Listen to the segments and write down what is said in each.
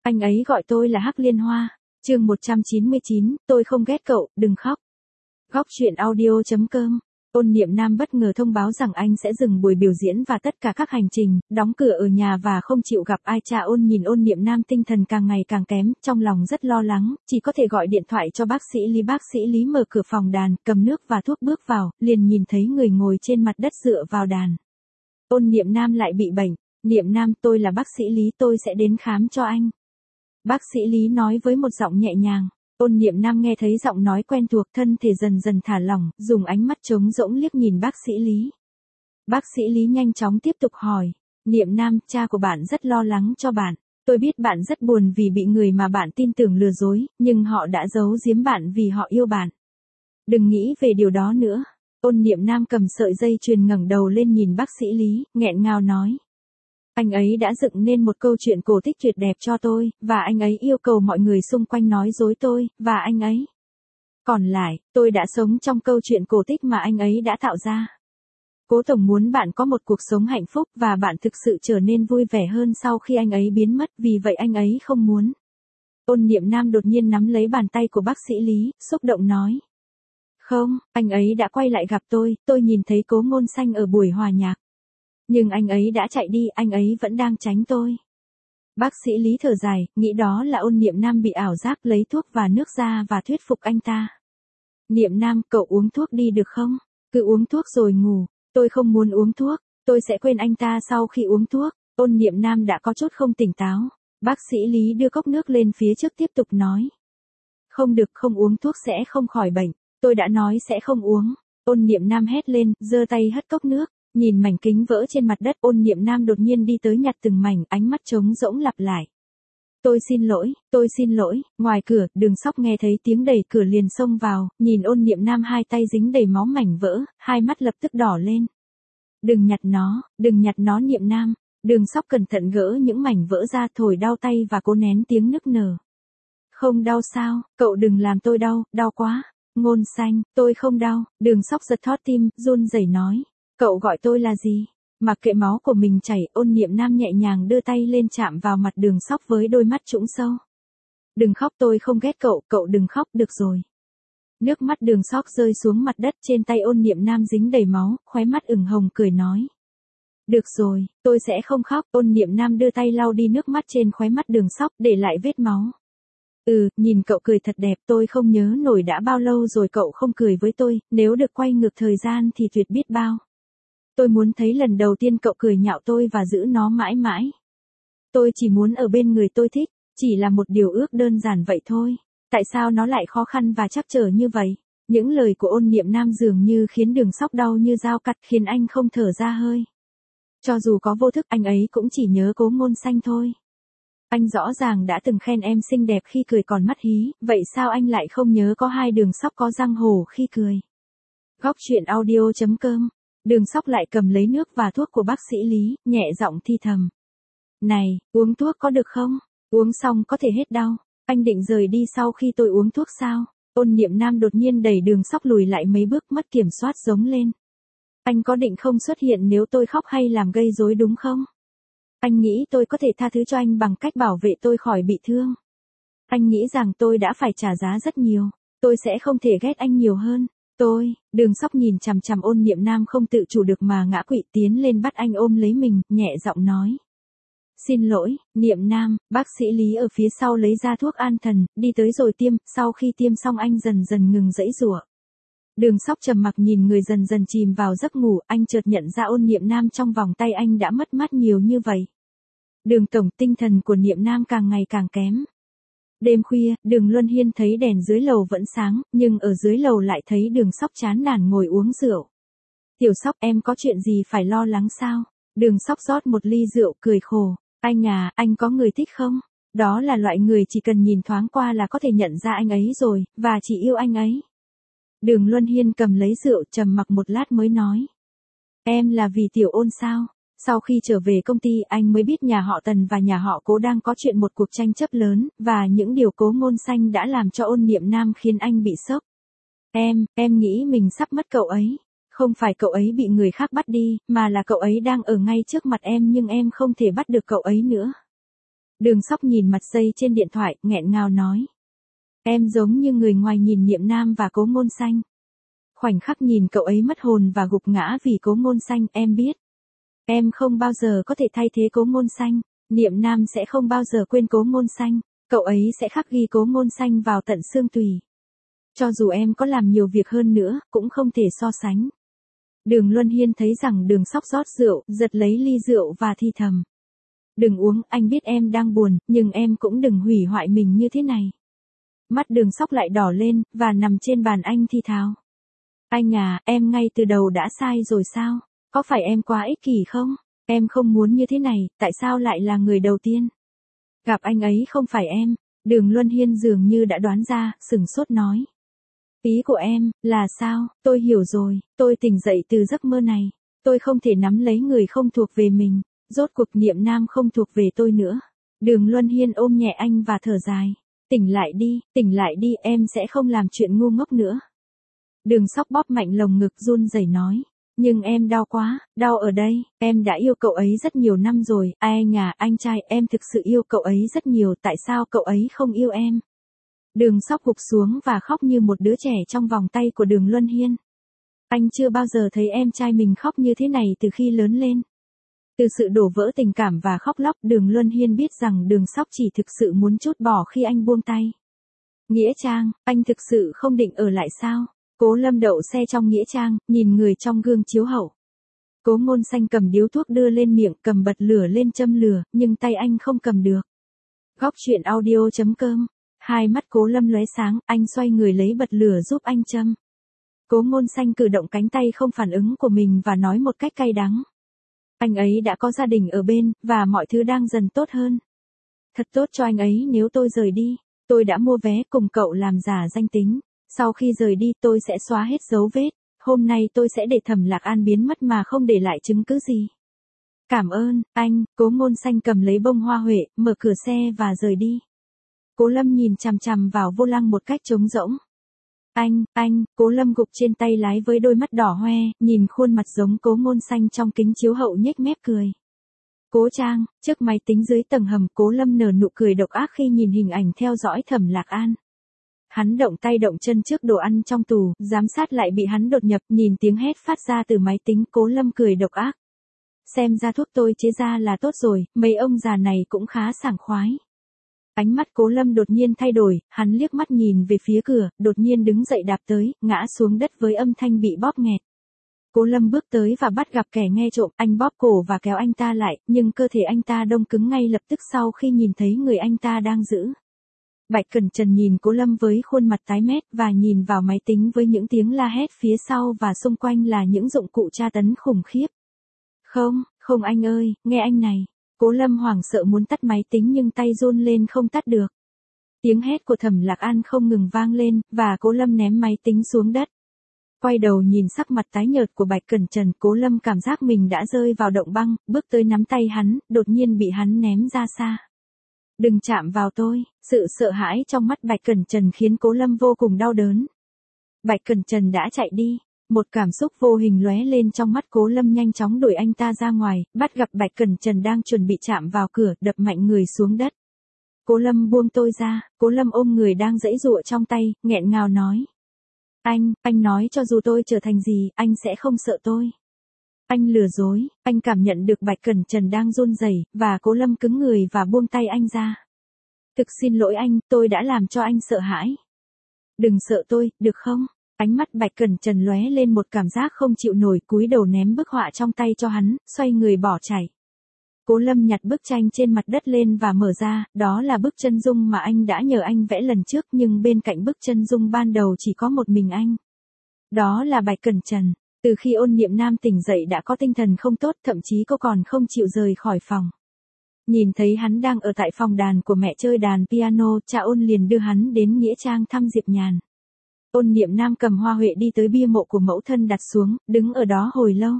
Anh ấy gọi tôi là Hắc Liên Hoa. Chương 199, tôi không ghét cậu, đừng khóc. Góc truyện audio.com. Ôn Niệm Nam bất ngờ thông báo rằng anh sẽ dừng buổi biểu diễn và tất cả các hành trình, đóng cửa ở nhà và không chịu gặp ai. Cha Ôn nhìn Ôn Niệm Nam tinh thần càng ngày càng kém, trong lòng rất lo lắng, chỉ có thể gọi điện thoại cho bác sĩ Lý. Bác sĩ Lý mở cửa phòng đàn, cầm nước và thuốc bước vào, liền nhìn thấy người ngồi trên mặt đất dựa vào đàn. Ôn Niệm Nam lại bị bệnh. Niệm Nam, tôi là bác sĩ Lý, tôi sẽ đến khám cho anh. Bác sĩ Lý nói với một giọng nhẹ nhàng. Ôn Niệm Nam nghe thấy giọng nói quen thuộc, thân thể dần dần thả lỏng, dùng ánh mắt trống rỗng liếc nhìn bác sĩ Lý. Bác sĩ Lý nhanh chóng tiếp tục hỏi. Niệm Nam, cha của bạn rất lo lắng cho bạn. Tôi biết bạn rất buồn vì bị người mà bạn tin tưởng lừa dối, nhưng họ đã giấu giếm bạn vì họ yêu bạn. Đừng nghĩ về điều đó nữa. Ôn Niệm Nam cầm sợi dây chuyền ngẩng đầu lên nhìn bác sĩ Lý, nghẹn ngào nói. Anh ấy đã dựng nên một câu chuyện cổ tích tuyệt đẹp cho tôi, và anh ấy yêu cầu mọi người xung quanh nói dối tôi, và anh ấy. Còn lại, tôi đã sống trong câu chuyện cổ tích mà anh ấy đã tạo ra. Cố Tổng muốn bạn có một cuộc sống hạnh phúc và bạn thực sự trở nên vui vẻ hơn sau khi anh ấy biến mất, vì vậy anh ấy không muốn. Ôn Niệm Nam đột nhiên nắm lấy bàn tay của bác sĩ Lý, xúc động nói. Không, anh ấy đã quay lại gặp tôi nhìn thấy Cố Ngôn Xanh ở buổi hòa nhạc. Nhưng anh ấy đã chạy đi, anh ấy vẫn đang tránh tôi. Bác sĩ Lý thở dài, nghĩ đó là Ôn Niệm Nam bị ảo giác, lấy thuốc và nước ra và thuyết phục anh ta. Niệm Nam, cậu uống thuốc đi được không? Cứ uống thuốc rồi ngủ. Tôi không muốn uống thuốc, tôi sẽ quên anh ta sau khi uống thuốc. Ôn Niệm Nam đã có chút không tỉnh táo. Bác sĩ Lý đưa cốc nước lên phía trước tiếp tục nói. Không được, không uống thuốc sẽ không khỏi bệnh. Tôi đã nói sẽ không uống. Ôn Niệm Nam hét lên, giơ tay hất cốc nước. Nhìn mảnh kính vỡ trên mặt đất, Ôn Niệm Nam đột nhiên đi tới nhặt từng mảnh, ánh mắt trống rỗng lặp lại. Tôi xin lỗi, ngoài cửa, Đường Sóc nghe thấy tiếng đẩy cửa liền xông vào, nhìn Ôn Niệm Nam hai tay dính đầy máu mảnh vỡ, hai mắt lập tức đỏ lên. Đừng nhặt nó Niệm Nam. Đường Sóc cẩn thận gỡ những mảnh vỡ ra, thổi đau tay và cố nén tiếng nức nở. Không đau sao, cậu đừng làm tôi đau, đau quá. Ngôn Xanh, tôi không đau. Đường Sóc giật thót tim, run rẩy nói. Cậu gọi tôi là gì? Mặc kệ máu của mình chảy, Ôn Niệm Nam nhẹ nhàng đưa tay lên chạm vào mặt Đường Sóc với đôi mắt trũng sâu. Đừng khóc, tôi không ghét cậu, cậu đừng khóc, được rồi. Nước mắt Đường Sóc rơi xuống mặt đất, trên tay Ôn Niệm Nam dính đầy máu, khóe mắt ửng hồng cười nói. Được rồi, tôi sẽ không khóc. Ôn Niệm Nam đưa tay lau đi nước mắt trên khóe mắt Đường Sóc, để lại vết máu. Nhìn cậu cười thật đẹp, tôi không nhớ nổi đã bao lâu rồi cậu không cười với tôi, nếu được quay ngược thời gian thì tuyệt biết bao. Tôi muốn thấy lần đầu tiên cậu cười nhạo tôi và giữ nó mãi mãi. Tôi chỉ muốn ở bên người tôi thích, chỉ là một điều ước đơn giản vậy thôi. Tại sao nó lại khó khăn và trắc trở như vậy? Những lời của Ôn Niệm Nam dường như khiến Đường Sóc đau như dao cắt, khiến anh không thở ra hơi. Cho dù có vô thức, anh ấy cũng chỉ nhớ Cố Ngôn Xanh thôi. Anh rõ ràng đã từng khen em xinh đẹp khi cười còn mắt hí, vậy sao anh lại không nhớ có hai Đường Sóc có răng hổ khi cười? Góc truyện audio.com. Đường Sóc lại cầm lấy nước và thuốc của bác sĩ Lý, nhẹ giọng thi thầm. Này, uống thuốc có được không? Uống xong có thể hết đau. Anh định rời đi sau khi tôi uống thuốc sao? Ôn Niệm Nam đột nhiên đẩy Đường Sóc lùi lại mấy bước, mất kiểm soát giống lên. Anh có định không xuất hiện nếu tôi khóc hay làm gây rối đúng không? Anh nghĩ tôi có thể tha thứ cho anh bằng cách bảo vệ tôi khỏi bị thương. Anh nghĩ rằng tôi đã phải trả giá rất nhiều. Tôi sẽ không thể ghét anh nhiều hơn. Đường Sóc nhìn chằm chằm Ôn Niệm Nam không tự chủ được mà ngã quỵ, tiến lên bắt anh ôm lấy mình, nhẹ giọng nói. Xin lỗi, Niệm Nam. Bác sĩ Lý ở phía sau lấy ra thuốc an thần, đi tới rồi tiêm, sau khi tiêm xong anh dần dần ngừng giãy giụa. Đường Sóc trầm mặc nhìn người dần dần chìm vào giấc ngủ, anh chợt nhận ra Ôn Niệm Nam trong vòng tay anh đã mất mát nhiều như vậy. Đường tổng, tinh thần của Niệm Nam càng ngày càng kém. Đêm khuya, Đường Luân Hiên thấy đèn dưới lầu vẫn sáng, nhưng ở dưới lầu lại thấy Đường Sóc chán nản ngồi uống rượu. Tiểu Sóc, em có chuyện gì phải lo lắng sao? Đường Sóc rót một ly rượu, cười khổ. Anh à, anh có người thích không? Đó là loại người chỉ cần nhìn thoáng qua là có thể nhận ra anh ấy rồi, và chỉ yêu anh ấy. Đường Luân Hiên cầm lấy rượu, trầm mặc một lát mới nói. Em là vì Tiểu Ôn sao? Sau khi trở về công ty, anh mới biết nhà họ Tần và nhà họ Cố đang có chuyện một cuộc tranh chấp lớn, và những điều Cố Ngôn Xanh đã làm cho Ôn Niệm Nam khiến anh bị sốc. Em nghĩ mình sắp mất cậu ấy. Không phải cậu ấy bị người khác bắt đi, mà là cậu ấy đang ở ngay trước mặt em nhưng em không thể bắt được cậu ấy nữa. Đường Sóc nhìn mặt giây trên điện thoại, nghẹn ngào nói. Em giống như người ngoài nhìn Niệm Nam và Cố Ngôn Xanh. Khoảnh khắc nhìn cậu ấy mất hồn và gục ngã vì Cố Ngôn Xanh, em biết. Em không bao giờ có thể thay thế Cố Ngôn Xanh, Niệm Nam sẽ không bao giờ quên Cố Ngôn Xanh, cậu ấy sẽ khắc ghi Cố Ngôn Xanh vào tận xương tủy. Cho dù em có làm nhiều việc hơn nữa, cũng không thể so sánh. Đường Luân Hiên thấy rằng Đường Sóc rót rượu, giật lấy ly rượu và thì thầm. Đừng uống, anh biết em đang buồn, nhưng em cũng đừng hủy hoại mình như thế này. Mắt Đường Sóc lại đỏ lên, và nằm trên bàn anh thì thào. Anh à, em ngay từ đầu đã sai rồi sao? Có phải em quá ích kỷ không? Em không muốn như thế này, tại sao lại là người đầu tiên? Gặp anh ấy không phải em. Đường Luân Hiên dường như đã đoán ra, sửng sốt nói. Ý của em, là sao? Tôi hiểu rồi, tôi tỉnh dậy từ giấc mơ này. Tôi không thể nắm lấy người không thuộc về mình. Rốt cuộc Niệm Nam không thuộc về tôi nữa. Đường Luân Hiên ôm nhẹ anh và thở dài. Tỉnh lại đi, em sẽ không làm chuyện ngu ngốc nữa. Đường Sóc bóp mạnh lồng ngực run rẩy nói. Nhưng em đau quá, đau ở đây, em đã yêu cậu ấy rất nhiều năm rồi, anh à, anh trai, em thực sự yêu cậu ấy rất nhiều, tại sao cậu ấy không yêu em? Đường Sóc gục xuống và khóc như một đứa trẻ trong vòng tay của Đường Luân Hiên. Anh chưa bao giờ thấy em trai mình khóc như thế này từ khi lớn lên. Từ sự đổ vỡ tình cảm và khóc lóc, Đường Luân Hiên biết rằng Đường Sóc chỉ thực sự muốn trút bỏ khi anh buông tay. Nghĩa Trang, anh thực sự không định ở lại sao? Cố Lâm đậu xe trong Nghĩa Trang, nhìn người trong gương chiếu hậu. Cố Ngôn Xanh cầm điếu thuốc đưa lên miệng, cầm bật lửa lên châm lửa, nhưng tay anh không cầm được. Góc truyện audio.com. Hai mắt Cố Lâm lóe sáng, anh xoay người lấy bật lửa giúp anh châm. Cố Ngôn Xanh cử động cánh tay không phản ứng của mình và nói một cách cay đắng. Anh ấy đã có gia đình ở bên, và mọi thứ đang dần tốt hơn. Thật tốt cho anh ấy nếu tôi rời đi. Tôi đã mua vé cùng cậu làm giả danh tính. Sau khi rời đi tôi sẽ xóa hết dấu vết. Hôm nay tôi sẽ để Thẩm Lạc An biến mất mà không để lại chứng cứ gì. Cảm ơn, anh. Cố Ngôn Xanh cầm lấy bông hoa huệ, mở cửa xe và rời đi. Cố Lâm nhìn chằm chằm vào vô lăng một cách trống rỗng. Anh, Cố Lâm gục trên tay lái với đôi mắt đỏ hoe, nhìn khuôn mặt giống Cố Ngôn Xanh trong kính chiếu hậu nhếch mép cười. Cố Trang, trước máy tính dưới tầng hầm, Cố Lâm nở nụ cười độc ác khi nhìn hình ảnh theo dõi Thẩm Lạc An. Hắn động tay động chân trước đồ ăn trong tủ, giám sát lại bị hắn đột nhập, nhìn tiếng hét phát ra từ máy tính, Cố Lâm cười độc ác. Xem ra thuốc tôi chế ra là tốt rồi, mấy ông già này cũng khá sảng khoái. Ánh mắt Cố Lâm đột nhiên thay đổi, hắn liếc mắt nhìn về phía cửa, đột nhiên đứng dậy đạp tới, ngã xuống đất với âm thanh bị bóp nghẹt. Cố Lâm bước tới và bắt gặp kẻ nghe trộm, anh bóp cổ và kéo anh ta lại, nhưng cơ thể anh ta đông cứng ngay lập tức sau khi nhìn thấy người anh ta đang giữ. Bạch Cẩn Trần nhìn Cố Lâm với khuôn mặt tái mét và nhìn vào máy tính với những tiếng la hét phía sau và xung quanh là những dụng cụ tra tấn khủng khiếp. Không anh ơi, nghe anh này. Cố Lâm hoảng sợ muốn tắt máy tính nhưng tay run lên không tắt được. Tiếng hét của Thẩm Lạc An không ngừng vang lên, và Cố Lâm ném máy tính xuống đất. Quay đầu nhìn sắc mặt tái nhợt của Bạch Cẩn Trần, Cố Lâm cảm giác mình đã rơi vào động băng, bước tới nắm tay hắn, đột nhiên bị hắn ném ra xa. Đừng chạm vào tôi. Sự sợ hãi trong mắt Bạch Cẩn Trần khiến Cố Lâm vô cùng đau đớn. Bạch Cẩn Trần đã chạy đi. Một cảm xúc vô hình lóe lên trong mắt Cố Lâm, nhanh chóng đuổi anh ta ra ngoài, bắt gặp Bạch Cẩn Trần đang chuẩn bị chạm vào cửa, đập mạnh người xuống đất. Cố Lâm buông tôi ra. Cố Lâm ôm người đang giãy giụa trong tay, nghẹn ngào nói. Anh nói cho dù tôi trở thành gì, anh sẽ không sợ tôi. Anh lừa dối. Anh cảm nhận được Bạch Cẩn Trần đang run rẩy, và Cố Lâm cứng người và buông tay anh ra. Thực xin lỗi anh, tôi đã làm cho anh sợ hãi. Đừng sợ tôi, được không? Ánh mắt Bạch Cẩn Trần lóe lên một cảm giác không chịu nổi, cúi đầu ném bức họa trong tay cho hắn, xoay người bỏ chạy. Cố Lâm nhặt bức tranh trên mặt đất lên và mở ra, đó là bức chân dung mà anh đã nhờ anh vẽ lần trước, nhưng bên cạnh bức chân dung ban đầu chỉ có một mình anh. Đó là Bạch Cẩn Trần. Từ khi Ôn Niệm Nam tỉnh dậy đã có tinh thần không tốt, thậm chí cô còn không chịu rời khỏi phòng. Nhìn thấy hắn đang ở tại phòng đàn của mẹ chơi đàn piano, cha Ôn liền đưa hắn đến Nghĩa Trang thăm Diệp Nhàn. Ôn Niệm Nam cầm hoa huệ đi tới bia mộ của mẫu thân đặt xuống, đứng ở đó hồi lâu.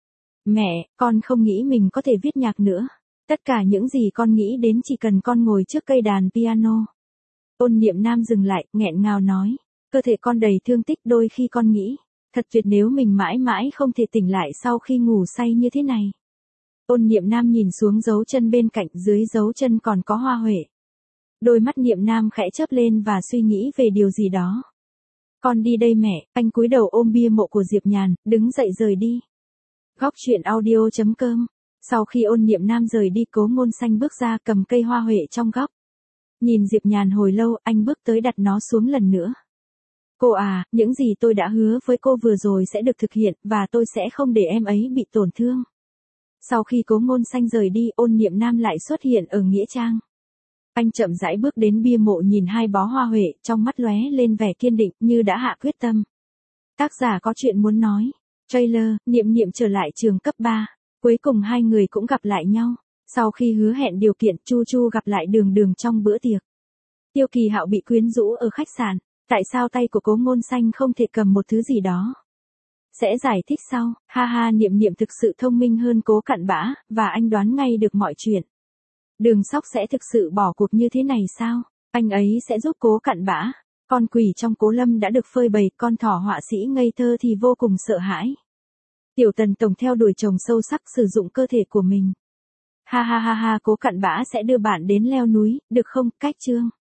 Mẹ, con không nghĩ mình có thể viết nhạc nữa. Tất cả những gì con nghĩ đến chỉ cần con ngồi trước cây đàn piano. Ôn Niệm Nam dừng lại, nghẹn ngào nói. Cơ thể con đầy thương tích, đôi khi con nghĩ. Thật tuyệt nếu mình mãi mãi không thể tỉnh lại sau khi ngủ say như thế này. Ôn Niệm Nam nhìn xuống dấu chân bên cạnh, dưới dấu chân còn có hoa huệ. Đôi mắt Niệm Nam khẽ chớp lên và suy nghĩ về điều gì đó. Con đi đây mẹ, anh cúi đầu ôm bia mộ của Diệp Nhàn, đứng dậy rời đi. Góc truyện audio.com. Sau khi Ôn Niệm Nam rời đi, Cố Ngôn Xanh bước ra cầm cây hoa huệ trong góc. Nhìn Diệp Nhàn hồi lâu, anh bước tới đặt nó xuống lần nữa. Cô à, những gì tôi đã hứa với cô vừa rồi sẽ được thực hiện, và tôi sẽ không để em ấy bị tổn thương. Sau khi Cố Ngôn Xanh rời đi, Ôn Niệm Nam lại xuất hiện ở nghĩa trang. Anh chậm rãi bước đến bia mộ, nhìn hai bó hoa huệ, trong mắt lóe lên vẻ kiên định, như đã hạ quyết tâm. Tác giả có chuyện muốn nói. Trailer, Niệm Niệm trở lại trường cấp 3. Cuối cùng hai người cũng gặp lại nhau. Sau khi hứa hẹn điều kiện, Chu Chu gặp lại Đường Đường trong bữa tiệc. Tiêu Kỳ Hạo bị quyến rũ ở khách sạn. Tại sao tay của Cố Ngôn Xanh không thể cầm một thứ gì đó? Sẽ giải thích sau. Ha ha, Niệm Niệm thực sự thông minh hơn Cố Cặn Bã, và anh đoán ngay được mọi chuyện. Đường Sóc sẽ thực sự bỏ cuộc như thế này sao? Anh ấy sẽ giúp Cố Cặn Bã. Con quỷ trong Cố Lâm đã được phơi bày, con thỏ họa sĩ ngây thơ thì vô cùng sợ hãi. Tiểu Tần Tổng theo đuổi chồng sâu sắc, sử dụng cơ thể của mình. Ha ha ha ha, Cố Cặn Bã sẽ đưa bạn đến leo núi, được không? Cách chương.